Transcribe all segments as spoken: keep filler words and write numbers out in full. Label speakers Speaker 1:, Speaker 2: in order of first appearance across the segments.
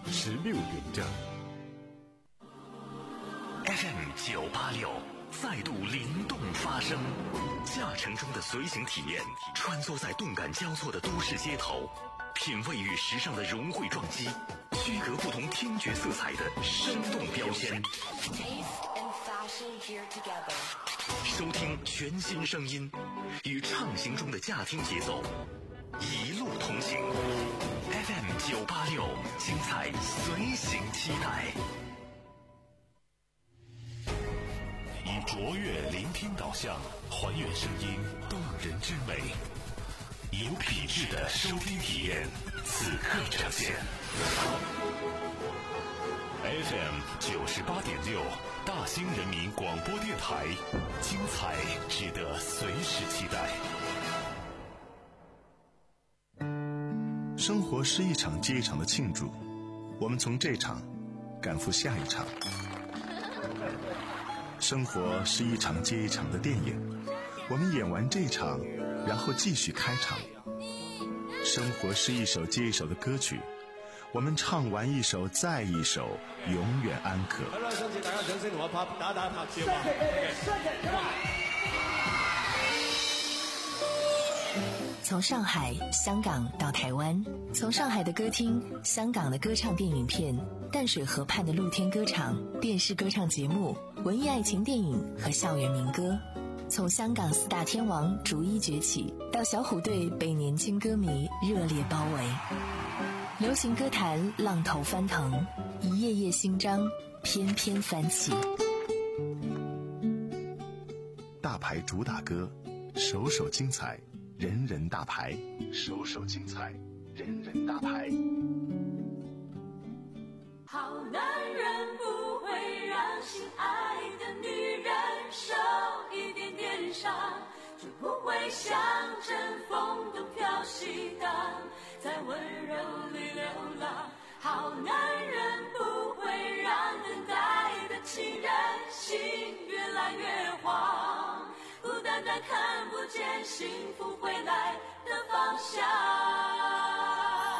Speaker 1: 十六点整。
Speaker 2: F M 九八六再度灵动发声，驾乘中的随行体验，穿梭在动感交错的都市街头，品味与时尚的融汇撞击，区隔不同听觉色彩的生动标签。收听全新声音，与畅行中的驾听节奏，一路同行。F M 九八六，精彩随行期待。以卓越聆听导向，还原声音动人之美，有品质的收听体验，此刻呈现。F M 九十八点六，大兴人民广播电台，精彩值得随时期待。
Speaker 3: 生活是一场接一场的庆祝，我们从这场赶赴下一场。生活是一场接一场的电影，我们演完这场，然后继续开场。生活是一首接一首的歌曲，我们唱完一首再一首，永遠安可。
Speaker 4: 好啦，想請大家掌聲同我拍打打拍照啊！
Speaker 5: 從上海、香港到台灣，從上海的歌廳、香港的歌唱電影片、淡水河畔的露天歌場、電視歌唱節目、文藝愛情電影和校園民歌，從香港四大天王逐一崛起，到小虎隊被年輕歌迷熱烈包圍。流行歌壇浪頭翻騰，一頁頁新章翩翩翻起。
Speaker 3: 大牌主打歌，首首精彩，人人大牌，首首精彩，人人大牌。
Speaker 6: 好男人不会让心爱的女人受一点点伤，就不会像阵风都飘息荡，在温柔里流浪。好男人不会让等待的情人心越来越慌，孤单单看不见幸福回来的方向。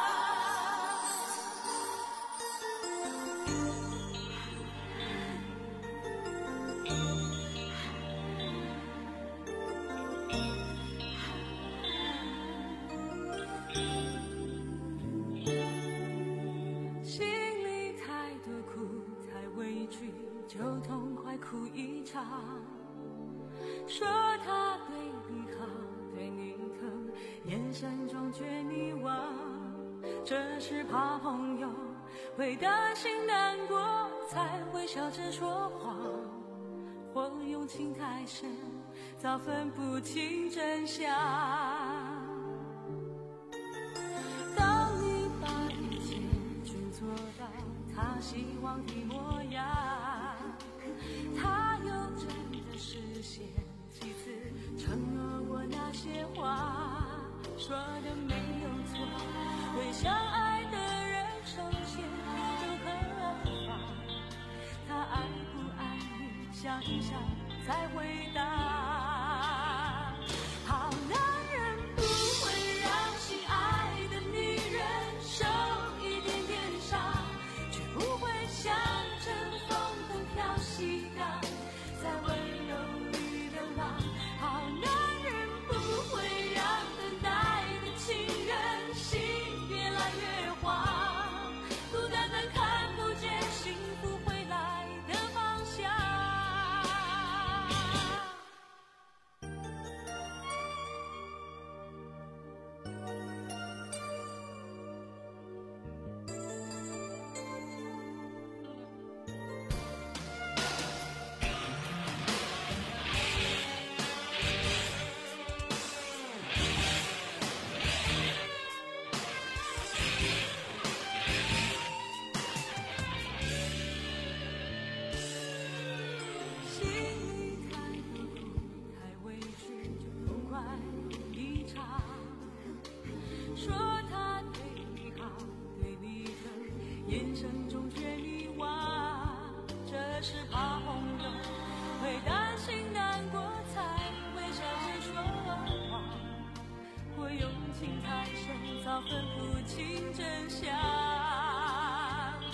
Speaker 6: 就痛快哭一场，说他对你好，对你疼，眼神中却迷惘，这是怕朋友会担心难过，才会笑着说谎，或用情太深，早分不清真相。当你把一切均做到他希望的模样，他又真的实现几次承诺我那些话，说的没有错，为相爱的人受限又何妨？他爱不爱你，想一想才回答。好男人不会让心爱的女人受一点点伤，却不会像阵风等飘息荡，在温柔里流浪。好男人不会让等待的情人心越来越慌，孤单单看不见幸福回来的方向。情太深，早分不清真相。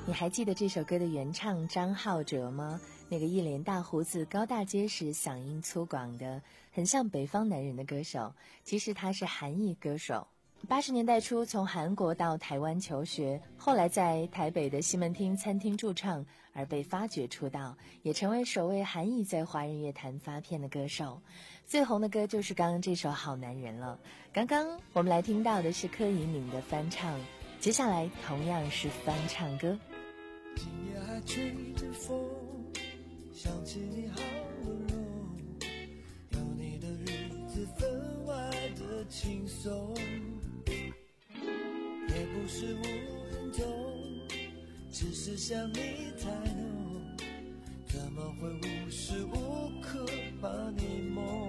Speaker 5: 你还记得这首歌的原唱张浩哲吗？那个一脸大胡子、高大结实、嗓音粗犷的，很像北方男人的歌手，其实他是韩裔歌手。八十年代初从韩国到台湾求学，后来在台北的西门町餐厅驻唱，而被发掘出道，也成为首位韩裔在华人乐坛发片的歌手。最红的歌就是刚刚这首《好男人》了。刚刚我们来听到的是柯以敏的翻唱，接下来同样是翻唱歌。
Speaker 1: 今夜还吹着风，想起你好温柔，有你的日子分外的轻松，也不是无人懂，只是想你太浓，怎么会无时无刻把你梦？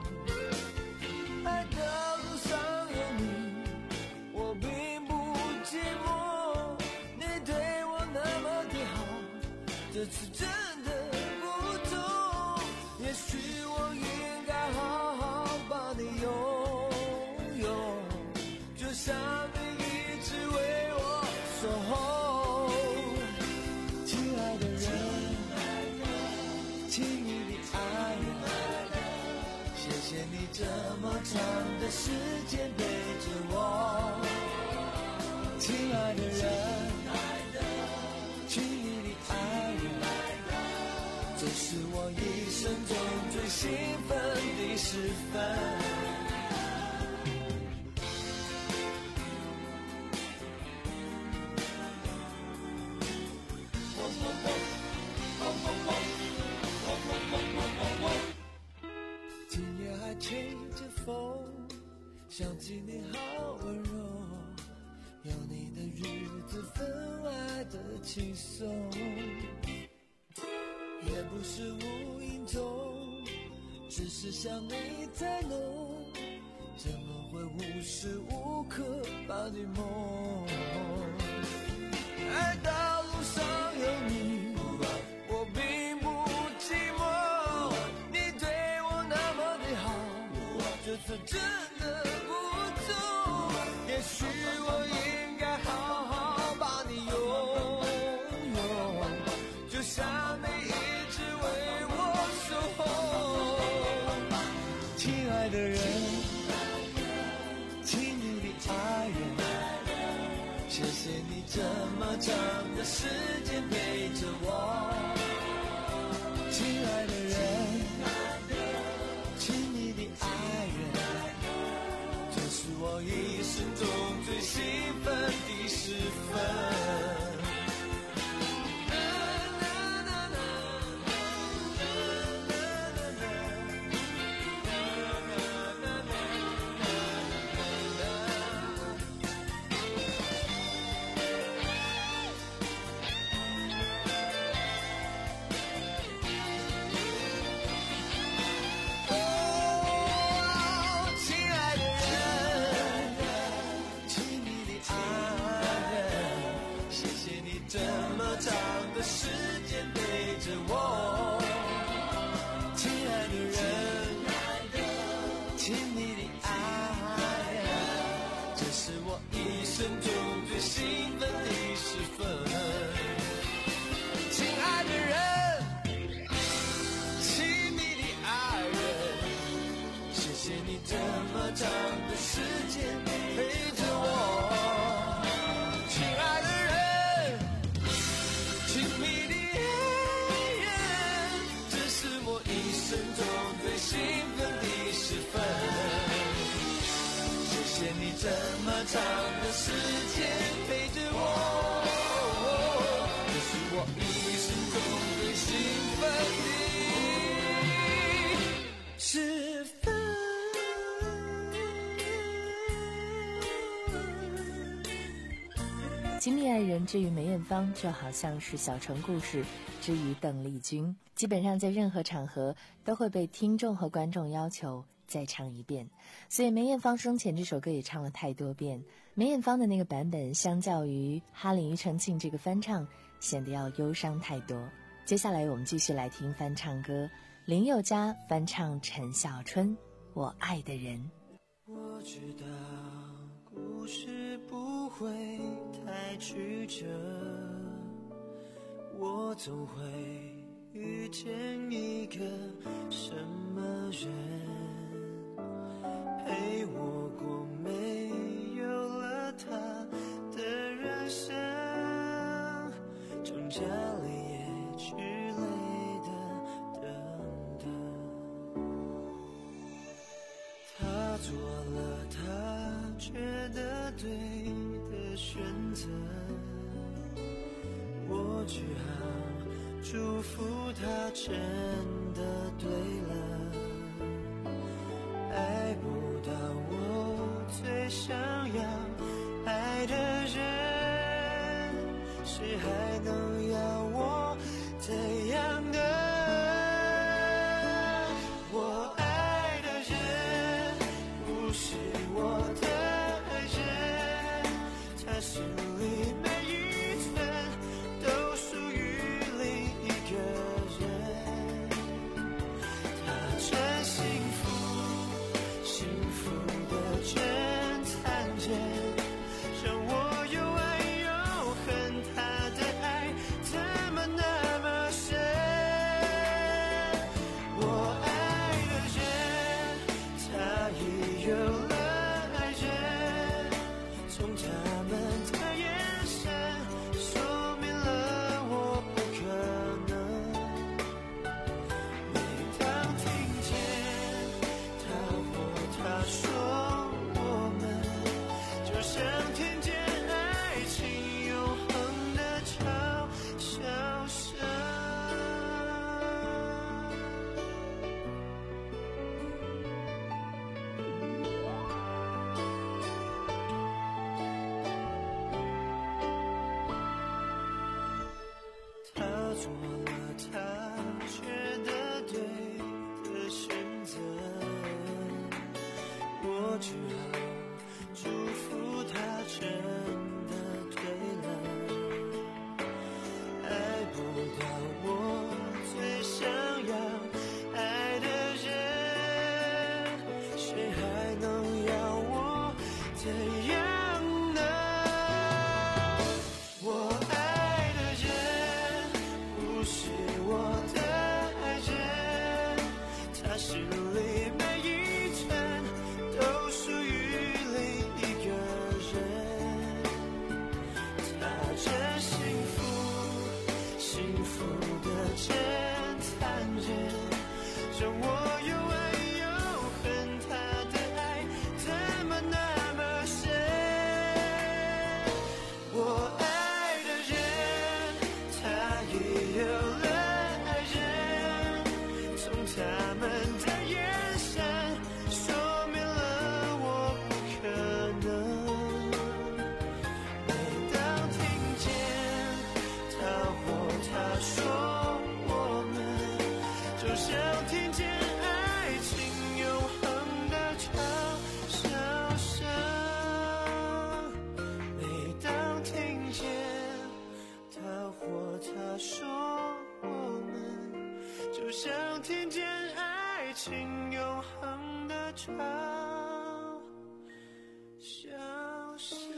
Speaker 1: 爱的路上有你，我并不寂寞，你对我那么的好，这次真的不同，也许我应该好好把你拥有，就像你一直为我守候。亲爱的人，亲密的爱人，谢谢你这么长的时间陪着我。亲爱的人，亲密的爱人，这是我一生中最兴奋的时分。今夜还吹着风，想起你好温柔，有你的日子分外的轻松，也不是无影踪，只是想你太浓，怎么会无时无刻把你梦？爱到路上有你，我并不寂寞，你对我那么的好，这次真的不同，也许我应该好好把你拥有，就像你一直为我守候。亲爱的人，亲密的爱人，谢谢你这么长的时间陪着我。亲爱的人，亲密的爱人，这是我一生中最兴奋的时分。时间陪着我，亲爱的人，亲密的爱人，这是我一生中最兴奋的时分。亲爱的人，亲密的爱人，谢谢你这么长的时间陪着我。亲爱的人，亲密的爱人，这是我一生中最兴奋的时分。谢谢你这么长的时间陪着我，这是我一生中最兴奋的时分。
Speaker 5: 亲密爱人之于梅艳芳，就好像是小城故事之于邓丽君，基本上在任何场合都会被听众和观众要求再唱一遍，所以梅艳芳生前这首歌也唱了太多遍。梅艳芳的那个版本相较于哈林庾澄庆这个翻唱显得要忧伤太多。接下来我们继续来听翻唱歌，林宥嘉翻唱陈小春《我爱的人》。
Speaker 1: 我知道故事不会太曲折， 我总会遇见一个什么人，陪我过没有了他的人生，成家立业之类的等等。他做了他觉得对的选择，我只好祝福他真的对了。爱不到我最想要爱的人，谁还能要我这样的？我爱的人不是我的爱人，他心里每一寸都属于另一个人。他真幸福，幸福的真残忍，让我又爱又恨。他的爱怎么那么深？我爱的人，他已有了爱人，从他们的眼神说明了我不可能。每当听见他或她说我们，就像听见爱情永恒的嘲笑声。他做了他觉得对的选择，我只好祝福他真的对了。爱不到我最想要爱的人，谁还能要我怎样呢？我爱的人不是我的爱人，他心里每一寸都属于另一个人。他真幸福，幸福的真残忍，让我又爱又恨。他的爱怎么那么深？我爱的人，他已有了爱人，从他们的眼神说明了我不可能。每当听见他或她说我们，就像听见爱情永恒的嘲笑声。每当听见他或她说我们，就像听见爱情永恒的嘲笑声。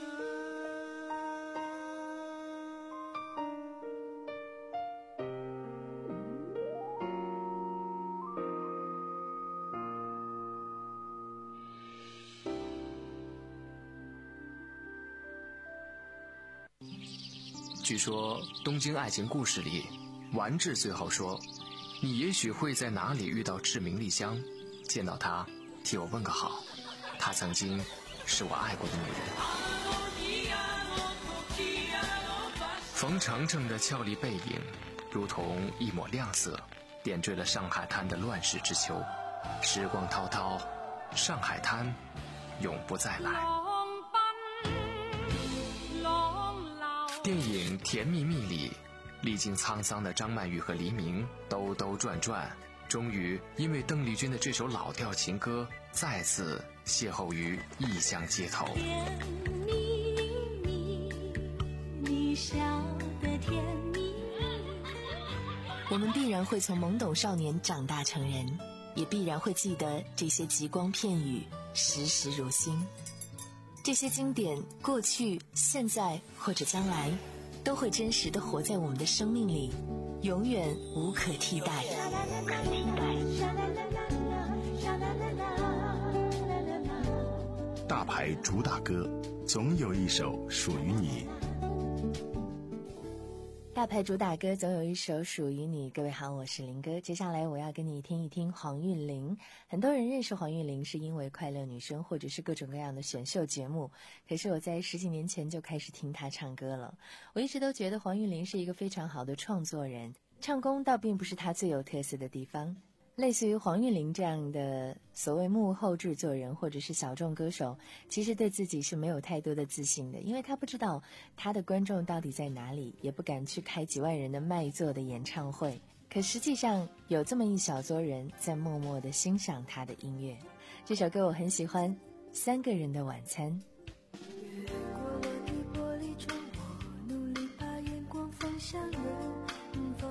Speaker 7: 据说《东京爱情故事》里，丸治最后说：“你也许会在哪里遇到志明丽香，见到她，替我问个好。她曾经是我爱过的女人。”冯程程的俏丽背影，如同一抹亮色，点缀了上海滩的乱世之秋。时光滔滔，上海滩永不再来。电影《甜蜜蜜》里，历经沧桑的张曼玉和黎明兜兜转转，终于因为邓丽君的这首老调情歌，再次邂逅于异乡街头。
Speaker 6: 甜蜜蜜，你笑得甜蜜蜜。
Speaker 5: 我们必然会从懵懂少年长大成人，也必然会记得这些极光片语，时时如新。这些经典，过去、现在或者将来， 都会真实地活在我们的生命里，永远无可替代。
Speaker 3: 大牌主打歌，总有一首属于你。
Speaker 5: 大牌主打歌总有一首属于你。各位好，我是林哥。接下来我要跟你听一听黄韵玲。很多人认识黄韵玲是因为快乐女声或者是各种各样的选秀节目，可是我在十几年前就开始听她唱歌了。我一直都觉得黄韵玲是一个非常好的创作人，唱功倒并不是她最有特色的地方。类似于黄韵玲这样的所谓幕后制作人或者是小众歌手，其实对自己是没有太多的自信的，因为他不知道他的观众到底在哪里，也不敢去开几万人的卖座的演唱会。可实际上有这么一小撮人在默默地欣赏他的音乐。这首歌我很喜欢，《三个人的晚餐》。
Speaker 6: 越过了的玻璃窗，我努力把眼光放向远方。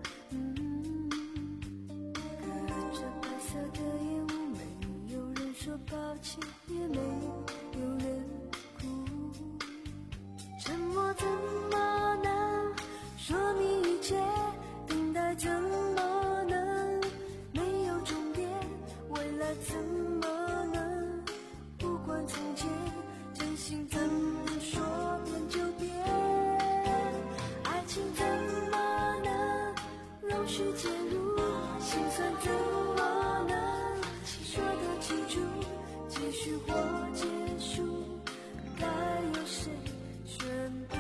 Speaker 6: 说抱歉，也没有人哭。沉默怎么能说明一切？等待怎么能没有终点？未来怎么能不管从前？真心怎么说变就变？爱情怎么能容许介入？心酸怎么能说得清楚？继续或结束，该由谁宣布？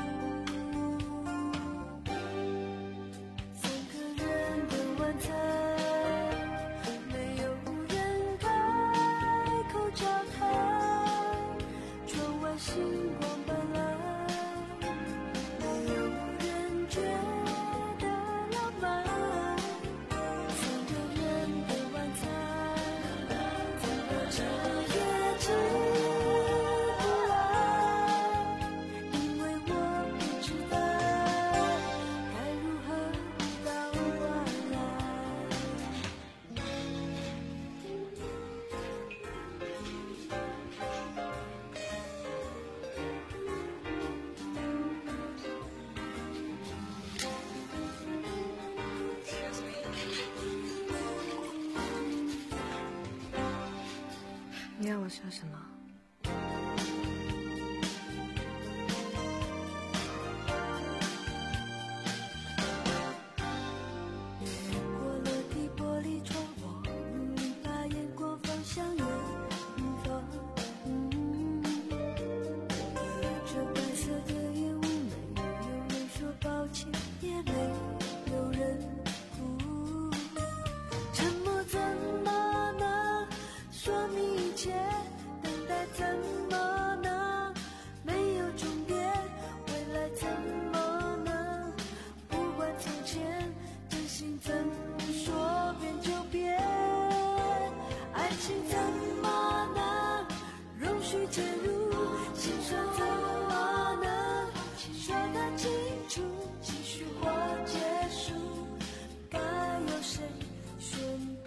Speaker 6: 三个人的晚餐，没有人开口交谈，窗外星光斑斓，没有人觉得浪漫。三个人的晚餐，怎么这样？知不安，因为我不知道该如何到未来。你让我说什么？越过了的玻璃窗，我努力把眼光放向远方。隔着白色的烟雾，没有人说抱歉，也没有人哭。沉默怎么能说明一切？等待怎么能没有终点？未来怎么能不管从前？真心怎么说变就变？爱情怎么能容许介入？心酸怎么能说得清楚？继续或结束，该由谁宣布？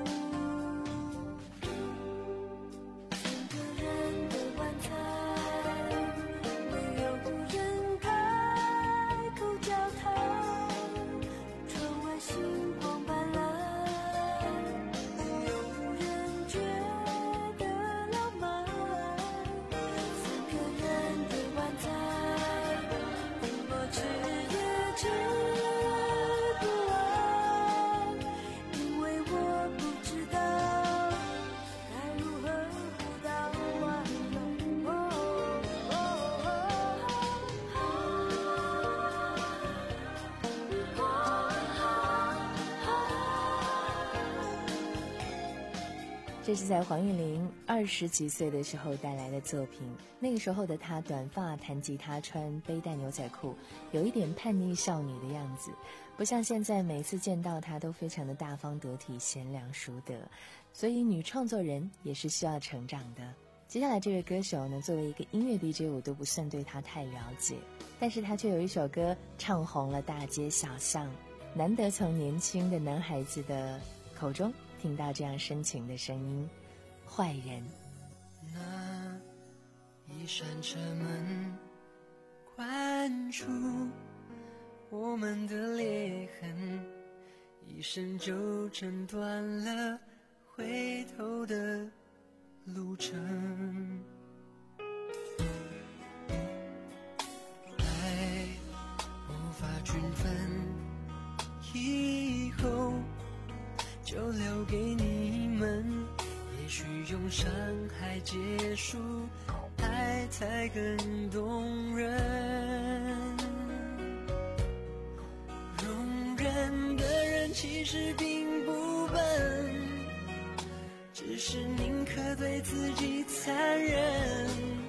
Speaker 6: 三个人的晚餐，没有人开口交谈，窗外星光斑斓，没有人觉得浪漫。三个人的晚餐，怎么吃也吃不完，因为我不知道该如何活到晚安。哦哦
Speaker 5: 这是在黄韵玲二十几岁的时候带来的作品。那个时候的她短发，弹吉他，穿背带牛仔裤，有一点叛逆少女的样子，不像现在每次见到她都非常的大方得体，贤良淑德。所以女创作人也是需要成长的。接下来这位歌手呢，作为一个音乐 D J 我都不算对她太了解，但是她却有一首歌唱红了大街小巷，难得从年轻的男孩子的口中听到这样深情的声音。坏人，
Speaker 1: 那一扇车门关住我们的裂痕一生就挣断了回头的路程。爱无法均分，以后就留给你们，也许用伤害结束，爱才更动人。容忍的人其实并不笨，只是宁可对自己残忍。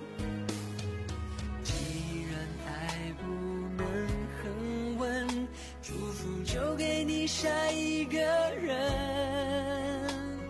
Speaker 1: 既然爱不能恒稳，祝福就给你下一个人。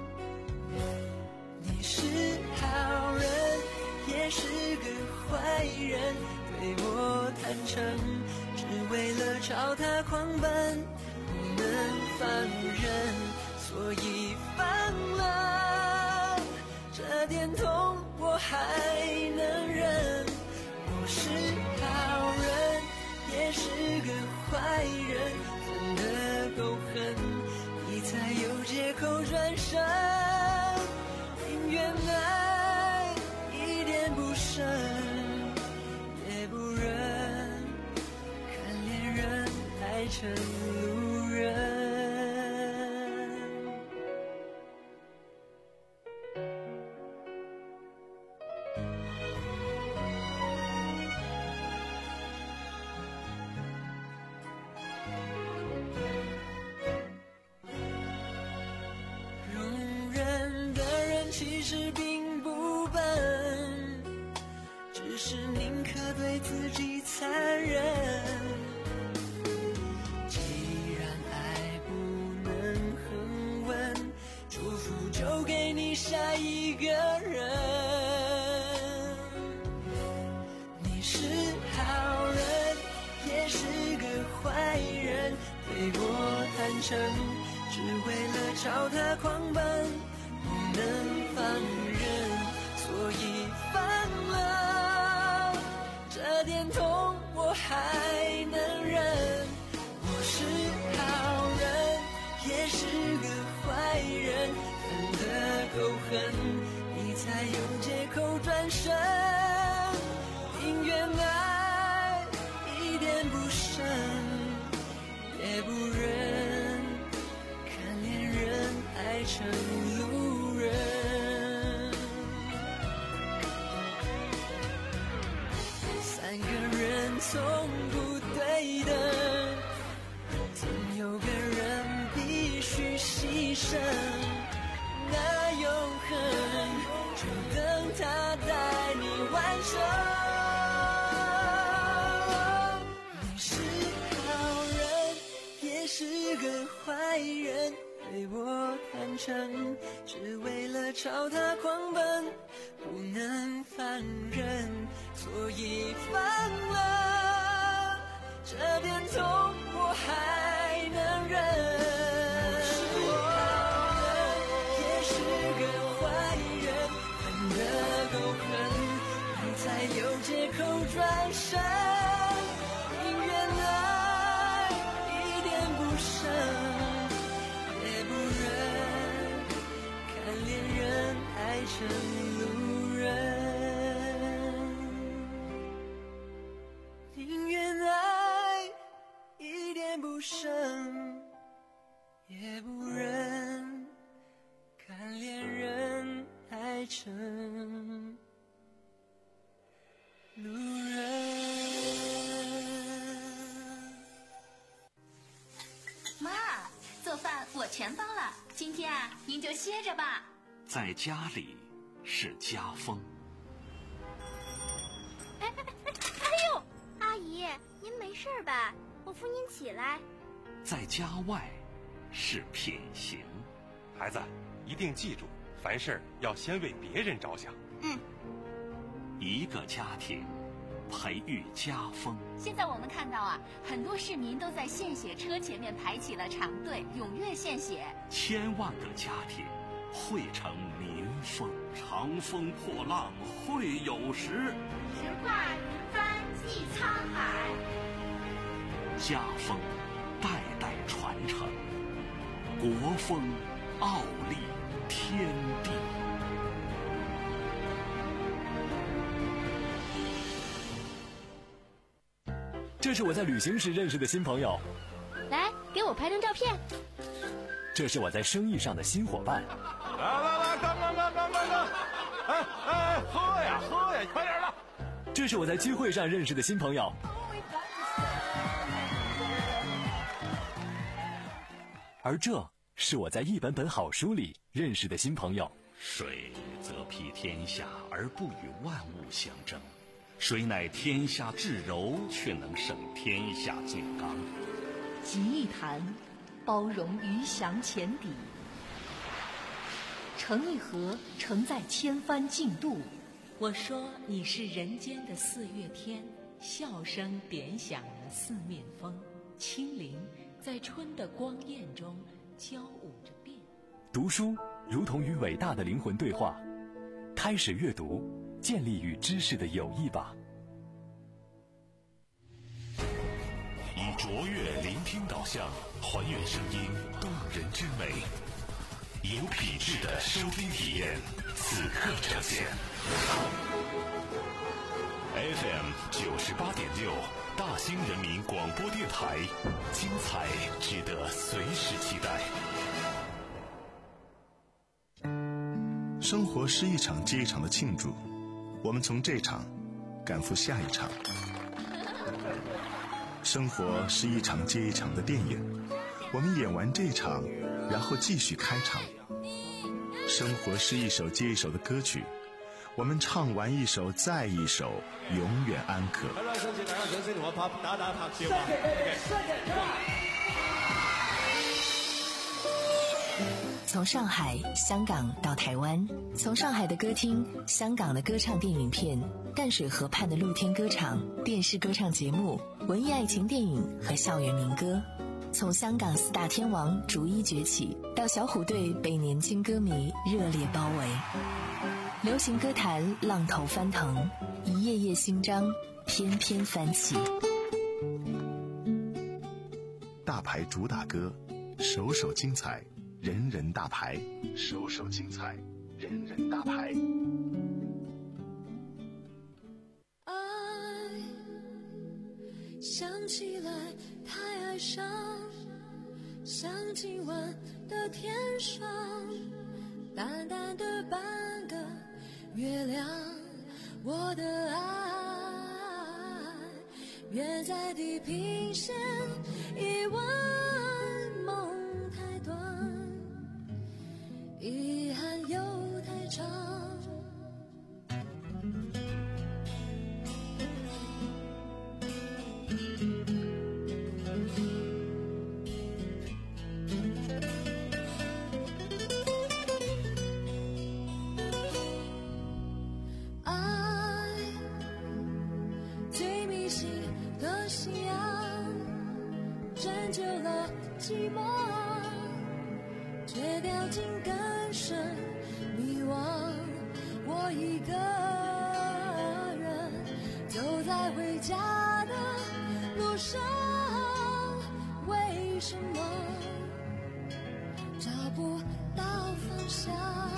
Speaker 1: 你是好人，也是个坏人，对我坦诚，只为了朝他狂奔，不能放任，所以放了。这点痛我还能忍，我是好人，也是个坏人，分得够狠，你才有借口转身。宁愿爱一点不深，也不忍看恋人爱成路人。容忍的人其实并不笨，只是宁可对自己残忍。既然爱不能恒稳，祝福就给你下一个人。你是好人，也是个坏人，对我坦诚，只为了朝他狂奔，不能放任，所以放了。这点痛我还能忍，我是好人，也是个坏人，分得够狠，你才有借口转身。宁愿爱一点不深，也不忍看恋人爱成路人。三个人从不对等，总有个人必须牺牲。那永恒就等他带你完成。你是好人，也是个坏人，对我坦诚，只为了朝他狂奔，不能放任，所以放了。这点痛我还能忍。是好人，也是个坏人，分得够狠，你才有借口转身。宁愿爱一点不深，也不忍看恋人爱成路人。宁愿爱一点不深，也不忍看恋人爱成路人。
Speaker 8: 妈，做饭我全帮了，今天啊，您就歇着吧。
Speaker 2: 在家里是家风。
Speaker 9: 哎哎哎哎呦！阿姨，您没事吧？我扶您起来。
Speaker 2: 在家外是品行。
Speaker 10: 孩子，一定记住，凡事要先为别人着想。
Speaker 8: 嗯。
Speaker 2: 一个家庭培育家风。
Speaker 8: 现在我们看到啊，很多市民都在献血车前面排起了长队，踊跃献血。
Speaker 2: 千万个家庭汇成民风。长风破浪会有时，
Speaker 9: 直挂云帆济沧海。
Speaker 2: 家风，代代传承，国风傲立天地。
Speaker 11: 这是我在旅行时认识的新朋友，
Speaker 9: 来给我拍张照片。
Speaker 11: 这是我在生意上的新伙伴。
Speaker 4: 来来来，干干干干干干！哎哎，喝呀喝呀，快点的！
Speaker 11: 这是我在聚会上认识的新朋友。而这是我在一本本好书里认识的新朋友。
Speaker 2: 水则披天下而不与万物相争，水乃天下至柔，却能胜天下最刚。
Speaker 12: 集一坛，包容鱼翔浅底；盛一盒，盛在千帆竞渡。我说你是人间的四月天，笑声点响了四面风，清灵在春的光艳中交舞着变。
Speaker 11: 读书如同与伟大的灵魂对话，开始阅读，建立与知识的友谊吧。
Speaker 2: 以卓越聆听导向，还原声音动人之美，有品质的收听体验，此刻呈现。F M 九十八点六，大兴人民广播电台，精彩值得随时期待。
Speaker 3: 生活是一场接一场的庆祝，我们从这场赶赴下一场。生活是一场接一场的电影，我们演完这场，然后继续开场。生活是一首接一首的歌曲，我们唱完一首再一首，永远安可。
Speaker 4: 大家相信，大家相信我，拍打打拍接嘛。
Speaker 5: 从上海、香港到台湾，从上海的歌厅、香港的歌唱电影片、淡水河畔的露天歌场、电视歌唱节目、文艺爱情电影和校园民歌，从香港四大天王逐一崛起，到小虎队被年轻歌迷热烈包围，流行歌坛浪头翻腾，一页页新章翩翩翻起。
Speaker 3: 大牌主打歌，首首精彩，人人大牌，首首精彩，人人大牌。
Speaker 6: 爱想起来太哀伤，像今晚的天上淡淡的半个月亮，我的爱远在地平线，一问梦太短，遗憾又太长。爱最迷信的信仰，拯救了寂寞，却掉进更深迷惘。我一个人走在回家的路上，为什么找不到方向？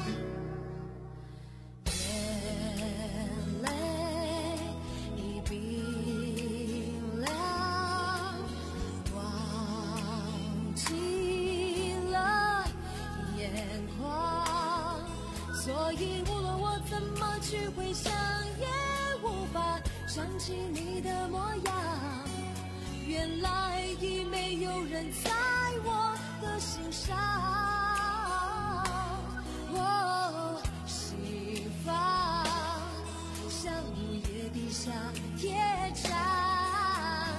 Speaker 6: 眼泪已冰凉，忘记了眼眶，所以无论我怎么去回想，也无法想起你的模样。原来已没有人在我的心上。哦，心房像午夜底下铁站，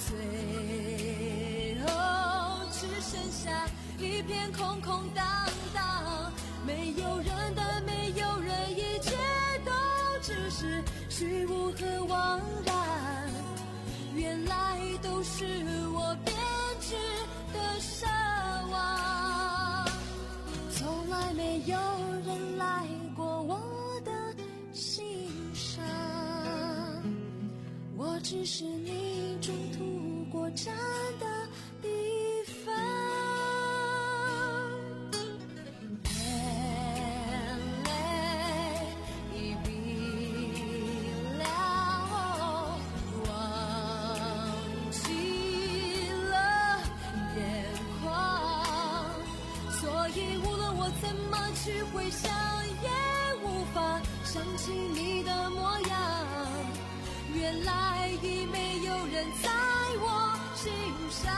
Speaker 6: 最后只剩下一片空空荡荡，没有人的没有人，一切都只是虚无和枉然。原来都是我编织的奢望，从来没有人来过我的心上，我只是你中途过站的地方。眼泪已冰了，忘记了眼眶，所以无论我怎么去回想，也无法想起你的模样。原来已没有人在我心上，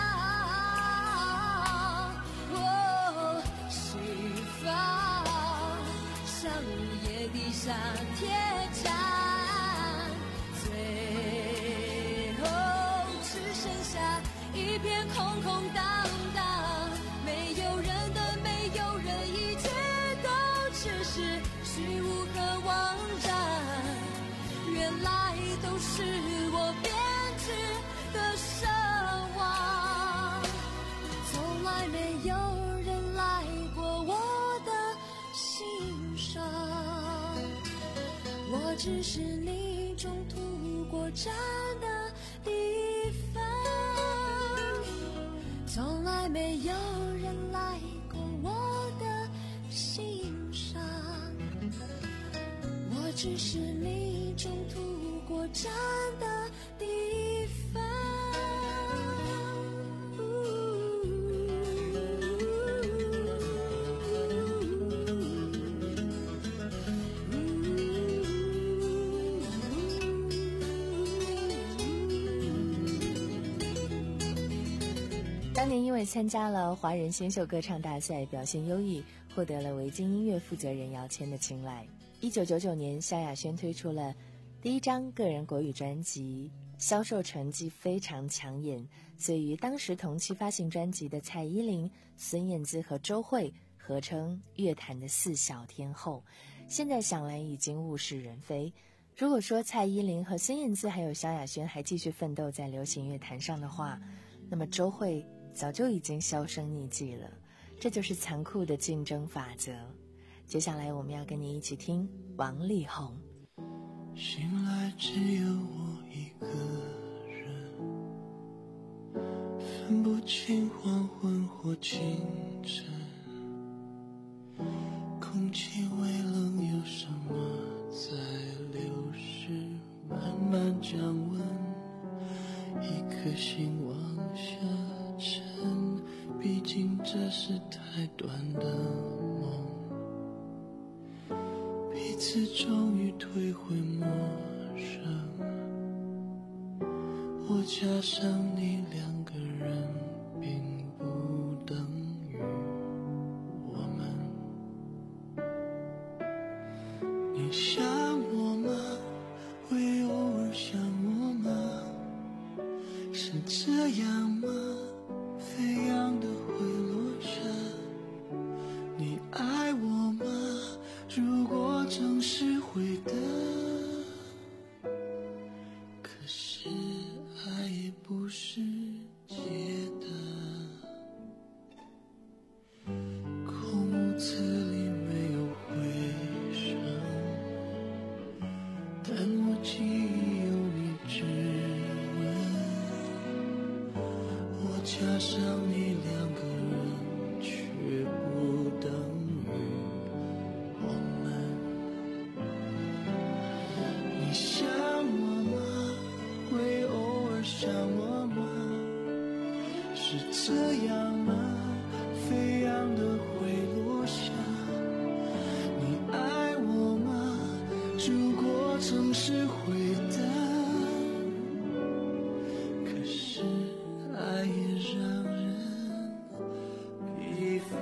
Speaker 6: 哦，西方像夜底下铁站，最后只剩下一片空空荡荡，没有人的没有人，一切都只是虚无和妄然。原来都是我编织的神话，从来没有人来过我的心上，我只是你中途过站的地方，从来没有人来过我的心上，我只是你中途过站的地方。
Speaker 5: 当年因为参加了华人新秀歌唱大赛，表现优异，获得了维京音乐负责人姚谦的青睐。一九九九年，萧亚轩推出了第一张个人国语专辑，销售成绩非常抢眼，所以与当时同期发行专辑的蔡依林、孙燕姿和周蕙合称乐坛的四小天后。现在想来已经物是人非。如果说蔡依林和孙燕姿还有萧亚轩还继续奋斗在流行乐坛上的话，那么周蕙早就已经销声匿迹了。这就是残酷的竞争法则。接下来我们要跟你一起听王力宏。
Speaker 1: 醒来只有我一个人，分不清黄昏或清晨，空气微冷，有什么在流逝，慢慢降温，一颗心往下沉，毕竟这是太短的梦，彼此终于退回陌生，我加上你两个人并不等于我们。你想我吗？会偶尔想我吗？是这样吗？飞扬的会落下。你爱我吗？如果总是会的，可是爱也不是借的。空屋子里没有回声，但我记忆有你指纹，我加上你两个人却不等于我们。你想我吗？会偶尔想我吗？是这样吗？飞扬的会落下。你爱我吗？如果总是会的，可是爱也让人疲乏。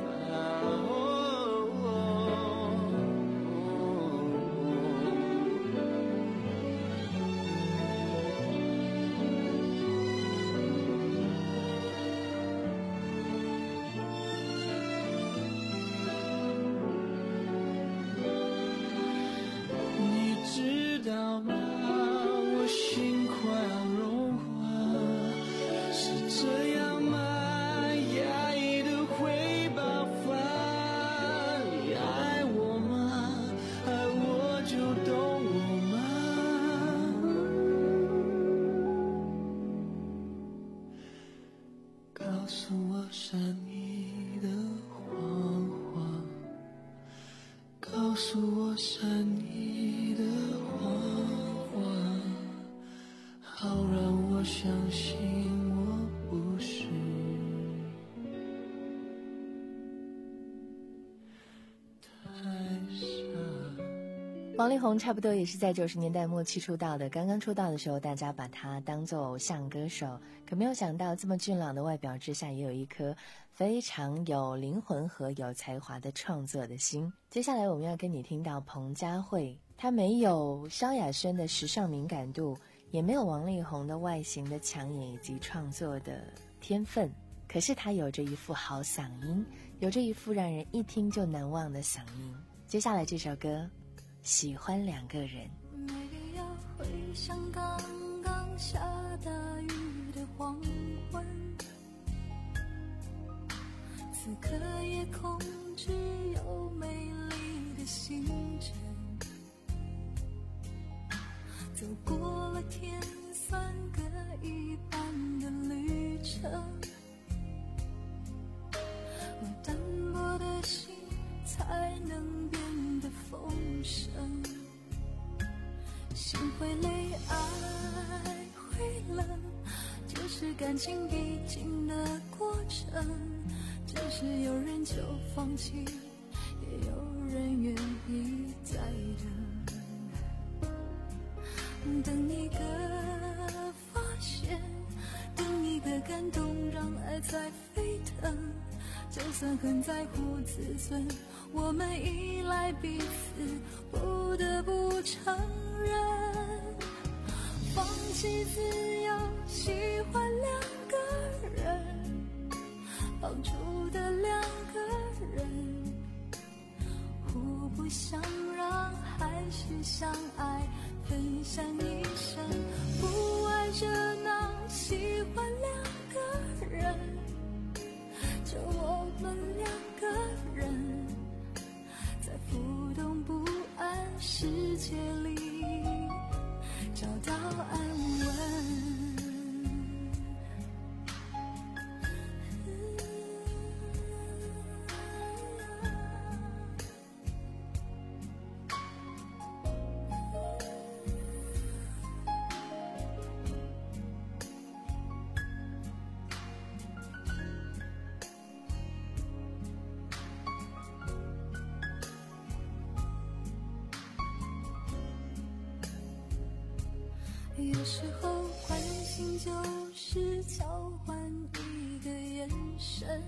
Speaker 1: 你知道吗？ 我善意的谎话，告诉我善意的谎话，好让我相信我不是
Speaker 5: 王力宏差不多也是在九十年代末期出道的，刚刚出道的时候大家把他当作偶像歌手，可没有想到这么俊朗的外表之下也有一颗非常有灵魂和有才华的创作的心。接下来我们要跟你听到彭佳慧，她没有萧亚轩的时尚敏感度，也没有王力宏的外形的抢眼以及创作的天分，可是她有着一副好嗓音，有着一副让人一听就难忘的嗓音。接下来这首歌喜欢两个人。
Speaker 6: 每夜要回想刚刚下大雨的黄昏，此刻夜空只有美丽的星辰，走过了天算各一半的旅程，我单薄的心才能变得丰盛，心会累，爱会冷，这是感情必经的过程，只是有人就放弃，也有人愿意再等，等一个发现，等一个感动，让爱再飞腾，就算很在乎自尊，我们依赖彼此，不得不承认，放弃自由，喜欢两个人，绑住的两个人，互不相让，还是相爱，分享一生，不爱热闹，喜欢两个人，就我们两个人，在浮动不安世界里找到安稳。有时候关心就是交换一个眼神，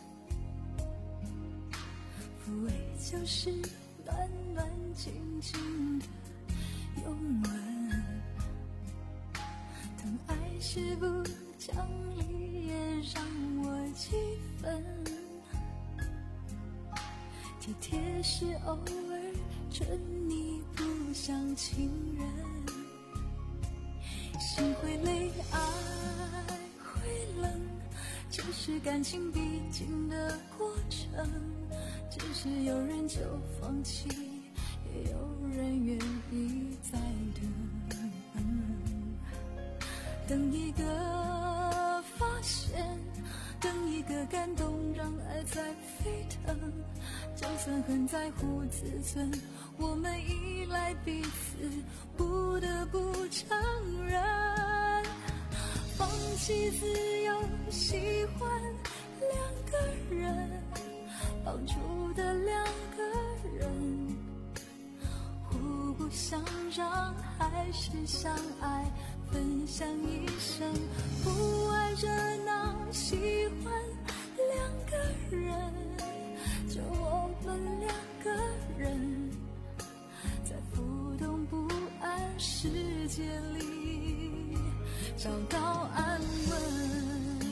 Speaker 6: 抚慰就是暖暖静静的拥吻，疼爱是不讲理也让我几分，体贴是偶尔准你不像情人，心会累，爱会冷，这是感情必经的过程，只是有人就放弃，也有人愿意再等，等一个发现，等一个感动，让爱再飞腾，就算很在乎自尊，我们依赖彼此，不得不承认，放弃自由，喜欢两个人，绑住的两个人，互不相让，还是相爱，分享一生，不爱热闹，喜欢两个人，就我们两个人，在浮动不安世界里找到安稳。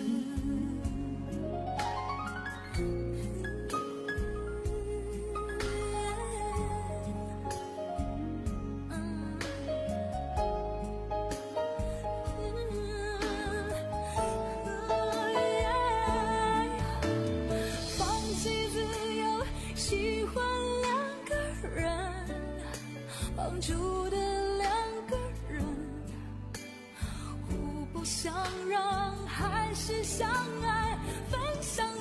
Speaker 6: 绑住的两个人，互不相让，还是相爱，分享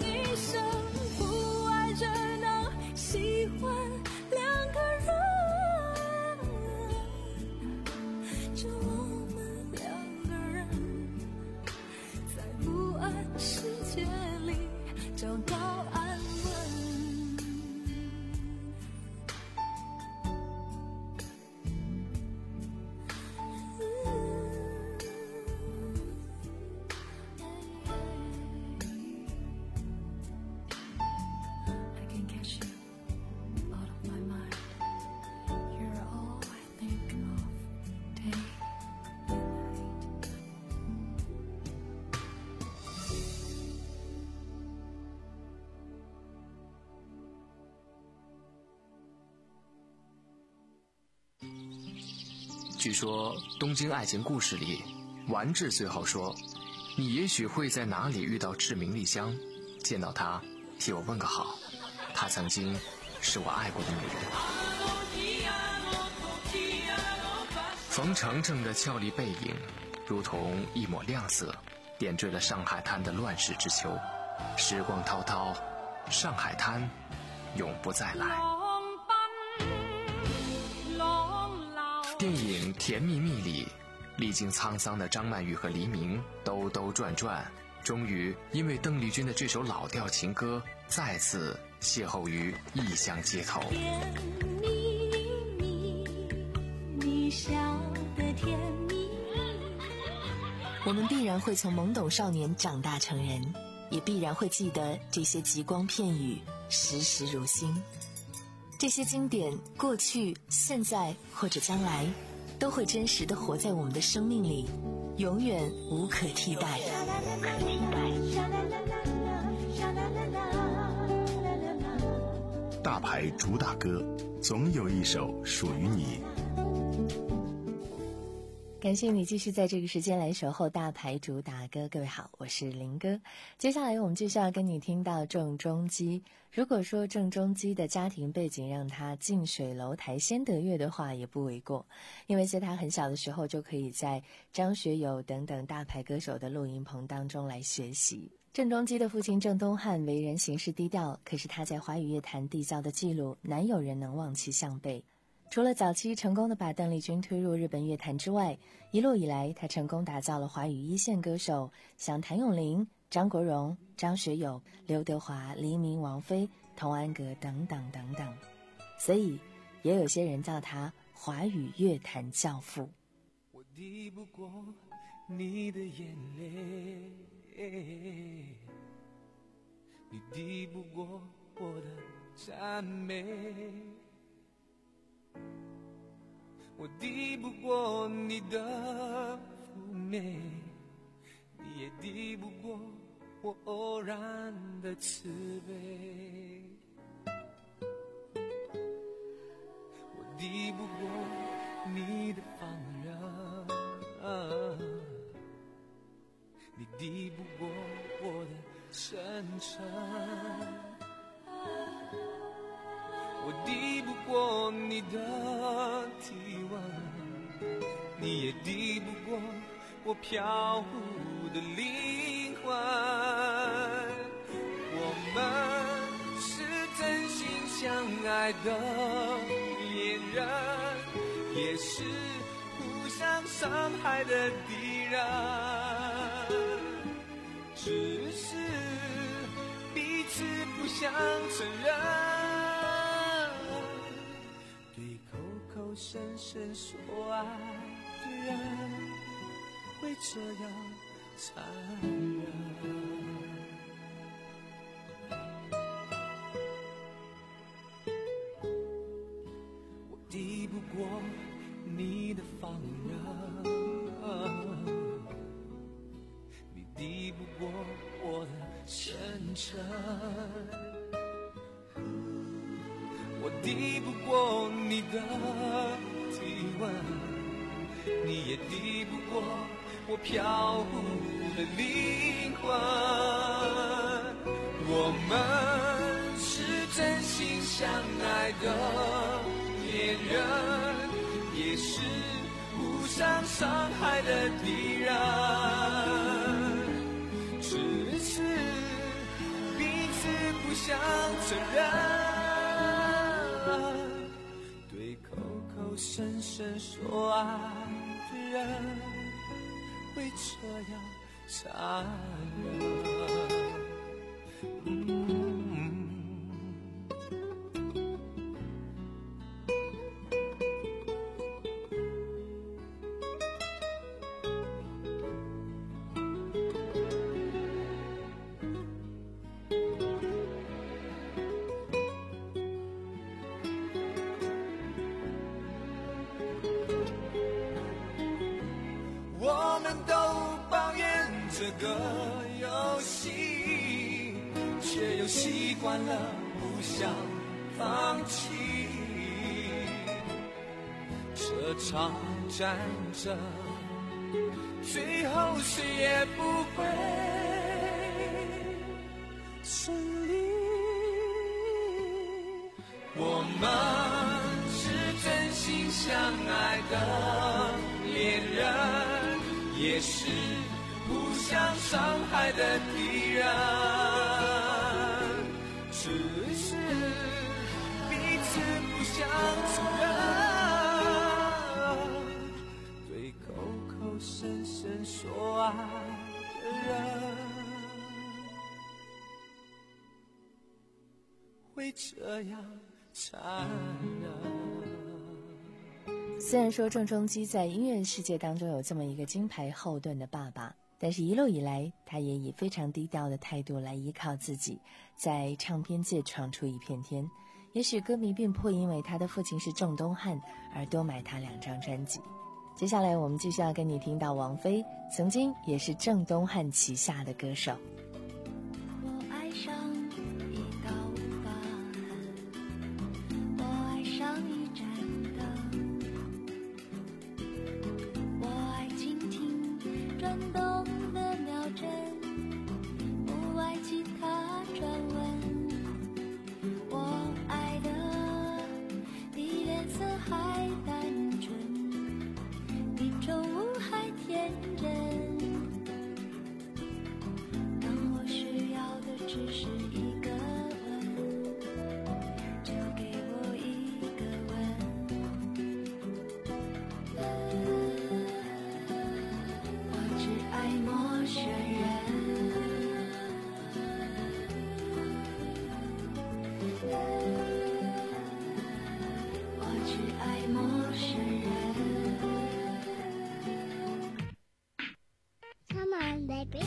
Speaker 7: 据说东京爱情故事里，丸治最后说，你也许会在哪里遇到志明丽香，见到她替我问个好，她曾经是我爱过的女人。冯程程的俏丽背影如同一抹亮色，点缀了上海滩的乱世之秋。时光滔滔，上海滩永不再来。电影《甜蜜蜜》里，历经沧桑的张曼玉和黎明兜兜转转，终于因为邓丽君的这首老调情歌，再次邂逅于异乡街头。
Speaker 6: 甜蜜蜜，你笑得甜蜜。
Speaker 5: 我们必然会从懵懂少年长大成人，也必然会记得这些极光片语，时时如新。这些经典，过去、现在或者将来，都会真实地活在我们的生命里，永远无可替代。
Speaker 3: 大牌主打歌，总有一首属于你。
Speaker 5: 感谢你继续在这个时间来守候大牌主打歌。各位好，我是林哥。接下来我们继续要跟你听到郑中基。如果说郑中基的家庭背景让他近水楼台先得月的话，也不为过，因为在他很小的时候就可以在张学友等等大牌歌手的录音棚当中来学习。郑中基的父亲郑东汉为人行事低调，可是他在华语乐坛缔造的记录，难有人能望其项背。除了早期成功的把邓丽君推入日本乐坛之外，一路以来他成功打造了华语一线歌手，像谭咏麟、张国荣、张学友、刘德华、黎明、王菲、童安格等等等等，所以也有些人叫他华语乐坛教父。
Speaker 1: 我抵不过你的眼泪，你抵不过我的赞美，我抵不过你的妩媚，你也抵不过我偶然的慈悲。我抵不过你的放任，你抵不过我的真诚，我抵不过你的体温，你也抵不过我飘忽的灵魂。我们是真心相爱的恋人，也是互相伤害的敌人，只是彼此不想承认。口声声说爱的人会这样残忍。我抵不过你的放任，你抵不过我的真诚，我抵不过你的体温，你也抵不过我飘忽的灵魂。我们是真心相爱的恋人，也是互相伤害的敌人，只是彼此不想承认。深深说爱的人会这样残忍。这个游戏，却又习惯了互相放弃。这歌唱站着，最后谁也不会胜利。我们是真心相爱的恋人，也是互相伤害的敌人，只是彼此不想承认，对口口声声说爱的人会这样残忍。
Speaker 5: 虽然说郑中基在音乐世界当中有这么一个金牌后盾的爸爸，但是一路以来他也以非常低调的态度来依靠自己，在唱片界闯出一片天。也许歌迷并不会因为他的父亲是郑东汉而多买他两张专辑。接下来我们继续要跟你听到王菲，曾经也是郑东汉旗下的歌手。
Speaker 6: 我爱上一道疤痕，我爱上一盏灯，我爱倾听转动的秒针，不爱其他传闻。我爱的比脸色还单纯，比宠物还天真。当我需要的只是一个吻，就给我一个吻。我只爱陌生人，我只爱陌生人。
Speaker 9: Come on, baby.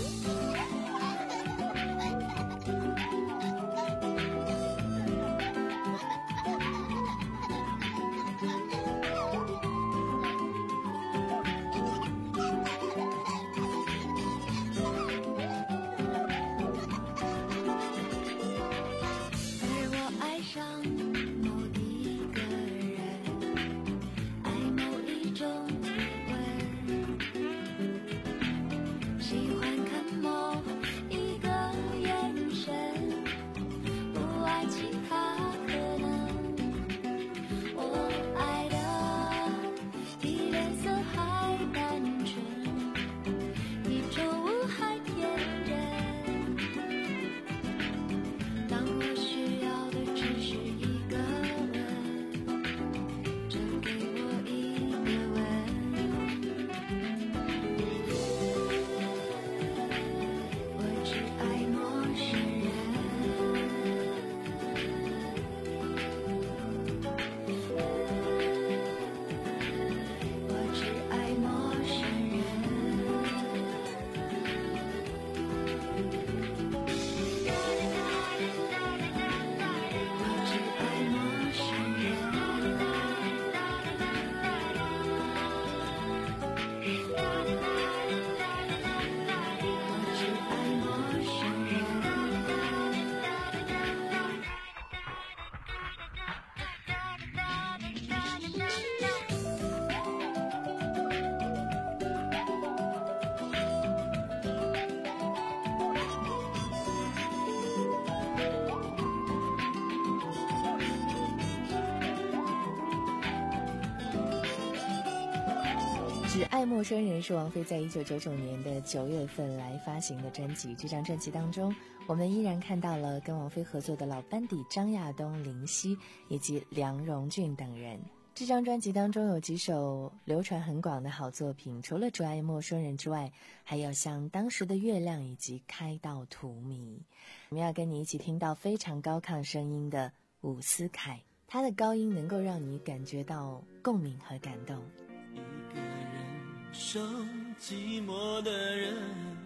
Speaker 5: 《只爱陌生人》是王菲在一九九九年的九月份来发行的专辑。这张专辑当中，我们依然看到了跟王菲合作的老班底张亚东、林夕以及梁荣俊等人。这张专辑当中有几首流传很广的好作品，除了《只爱陌生人》之外，还有像《当时的月亮》以及《开到荼蘼》。我们要跟你一起听到非常高亢声音的伍思凯，他的高音能够让你感觉到共鸣和感动。
Speaker 1: 一个人生寂寞的人，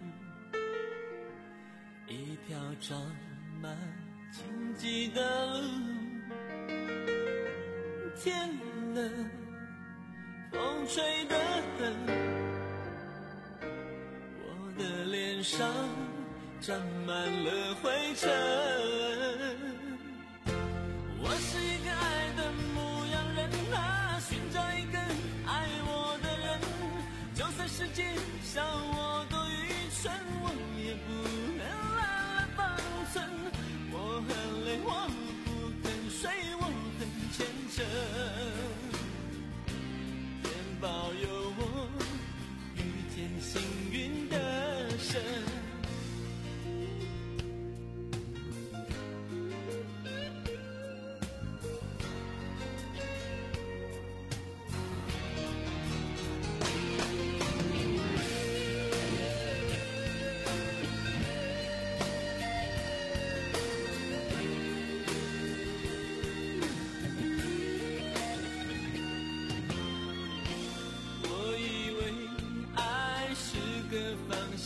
Speaker 1: 一条长满荆棘的路，天冷，风吹得很，我的脸上沾满了灰尘。我是一个爱的牧羊人啊，寻找一个爱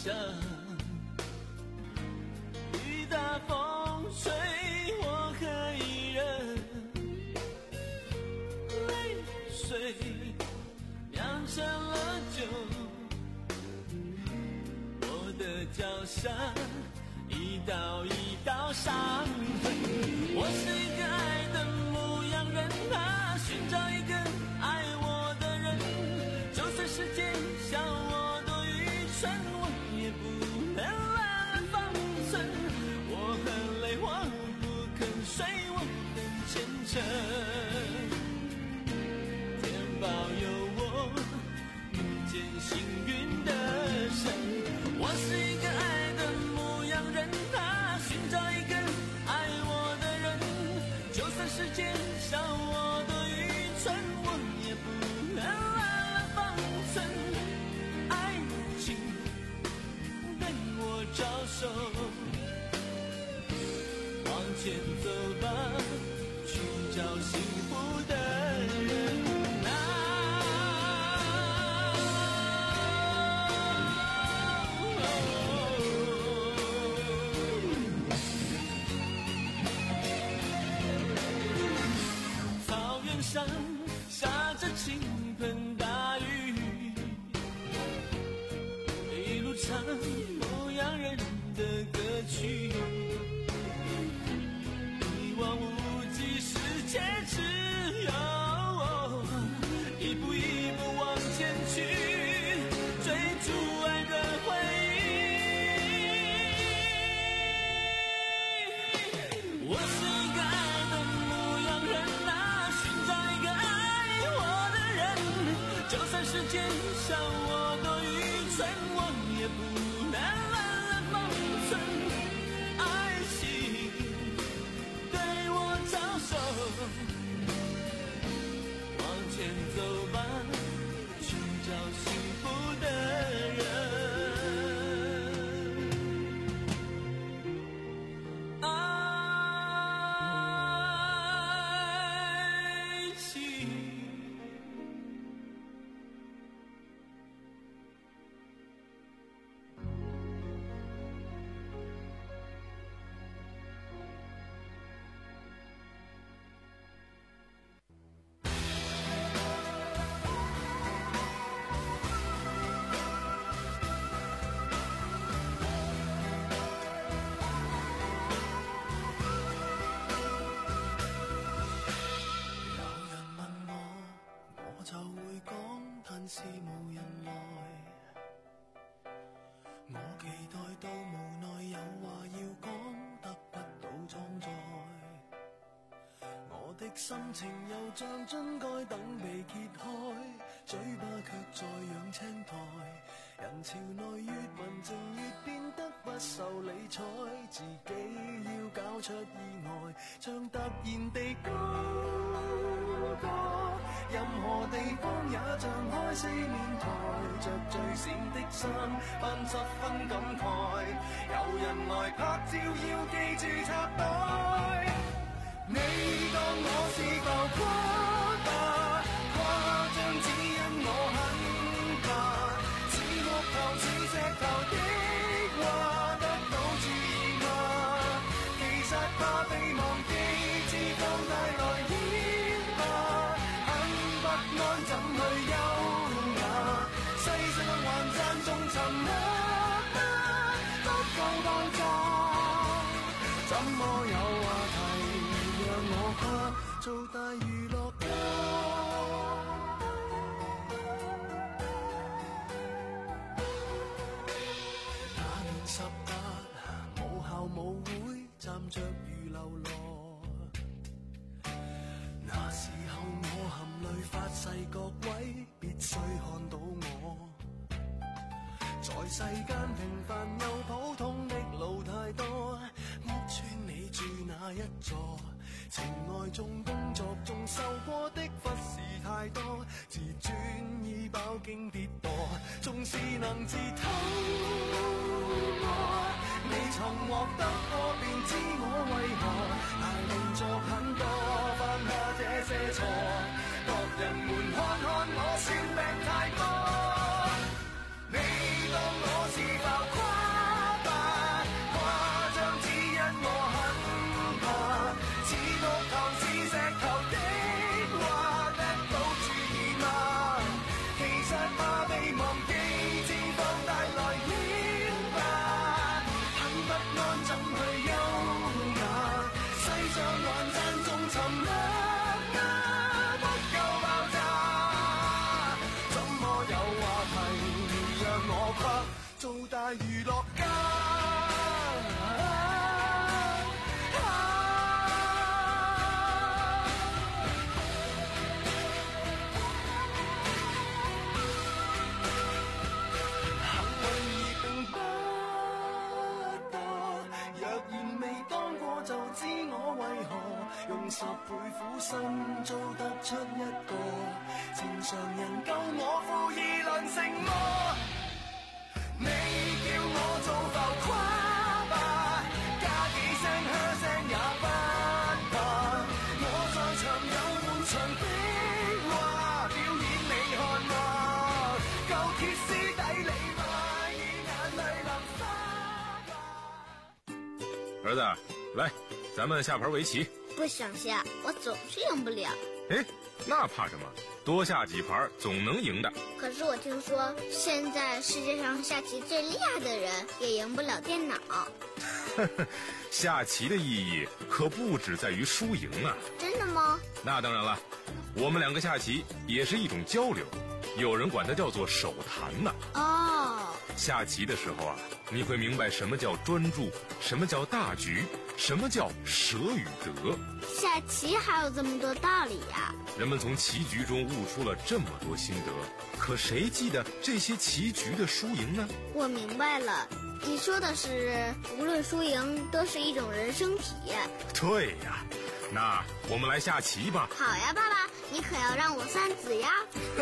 Speaker 1: 想，雨打风吹我可以忍，泪水酿成了酒，我的脚下一道一道伤痕。我是一个爱的牧羊人啊，寻找一个爱我的人，就算世界笑我多愚蠢，我也不能乱了方寸。我很累，我不肯睡，我很虔诚，天保佑我遇见幸运的神。我是一个爱的牧羊人啊，寻找一个爱我的人，就算世界笑我多愚蠢，我也不能乱了方寸。爱情对我招手，往前走吧，去找幸福的人啊。草原上下着倾盆大雨，一路唱牧羊人的歌曲，一望无际世界只有我，一步一步往前去，追逐爱的回忆。我是一个爱的牧羊人啊，寻找一个爱我的人，就算世界笑我多愚蠢，我也不能乱了方寸。爱情对我招手，往前走吧，去找幸福的人。爱情是無人來，我期待到無奈有話要講，得不到裝載。我的心情又像樽蓋等被揭開，嘴巴卻在養青苔。人潮內越文靜越變得不受理睬，自己要搞出意外，像突然地高歌。任何地方也張開四面台，着最閃的衫，扮十分感慨。有人來拍照要記住插袋，你當我是浮誇吧？誇張只因我很怕，似木頭似石頭的話得到注意嗎？其實怕被忘記，自放大來演吧。安怎去優雅？世上還讚頌沉默嗎？不夠爆炸，怎麼有話題讓我怕做大娛樂家？那年十八，母校舞會站着如流落，那時候我含淚發誓各位必須看到我，在世間平凡又普通的路太多，屋村你住哪一座？情愛中工作中受過的忽視太多，自尊已飽經跌墮，縱是能自偷摸，你曾獲得過便知我為何大動作很多，犯下這些錯，各人們看看我算命太多，你當我是浮誇更十倍苦心做得出一個正常人，夠我負義良誠麼？你叫我做浮誇吧，加幾聲噓聲也不怕。我在場有滿場的話，表演你看嗎？夠歇斯底里嗎？以眼淚淋花吧。
Speaker 13: 兒子，來，咱們下盤圍棋。
Speaker 9: 不想下，我總是贏不了。
Speaker 13: 哎，那怕什麼？多下幾盤總能贏的。
Speaker 9: 可是我聽說，現在世界上下棋最厲害的人也贏不了電腦。
Speaker 13: 下棋的意義可不只在於輸贏啊！
Speaker 9: 真的嗎？
Speaker 13: 那當然了，我們兩個下棋也是一種交流，有人管它叫做手談呢。
Speaker 9: 哦，
Speaker 13: 下棋的時候啊，你會明白什麼叫專注，什麼叫大局，什麼叫捨與得。
Speaker 9: 下棋還有這麼多道理呀！
Speaker 13: 人們從棋局中悟出了這麼多心得，可誰記得這些棋局的輸贏呢？
Speaker 9: 我明白了，你說的是無論輸贏都是一種人生體驗。
Speaker 13: 對呀，那我們來下棋吧。
Speaker 9: 好呀，爸爸，你可要讓我算子呀。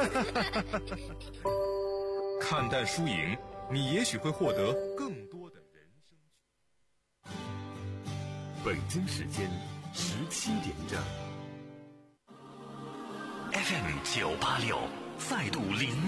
Speaker 13: 看淡輸贏，你也許會獲得更多的人生。
Speaker 11: 北京時間十七點整。
Speaker 2: F M 九八六再度零。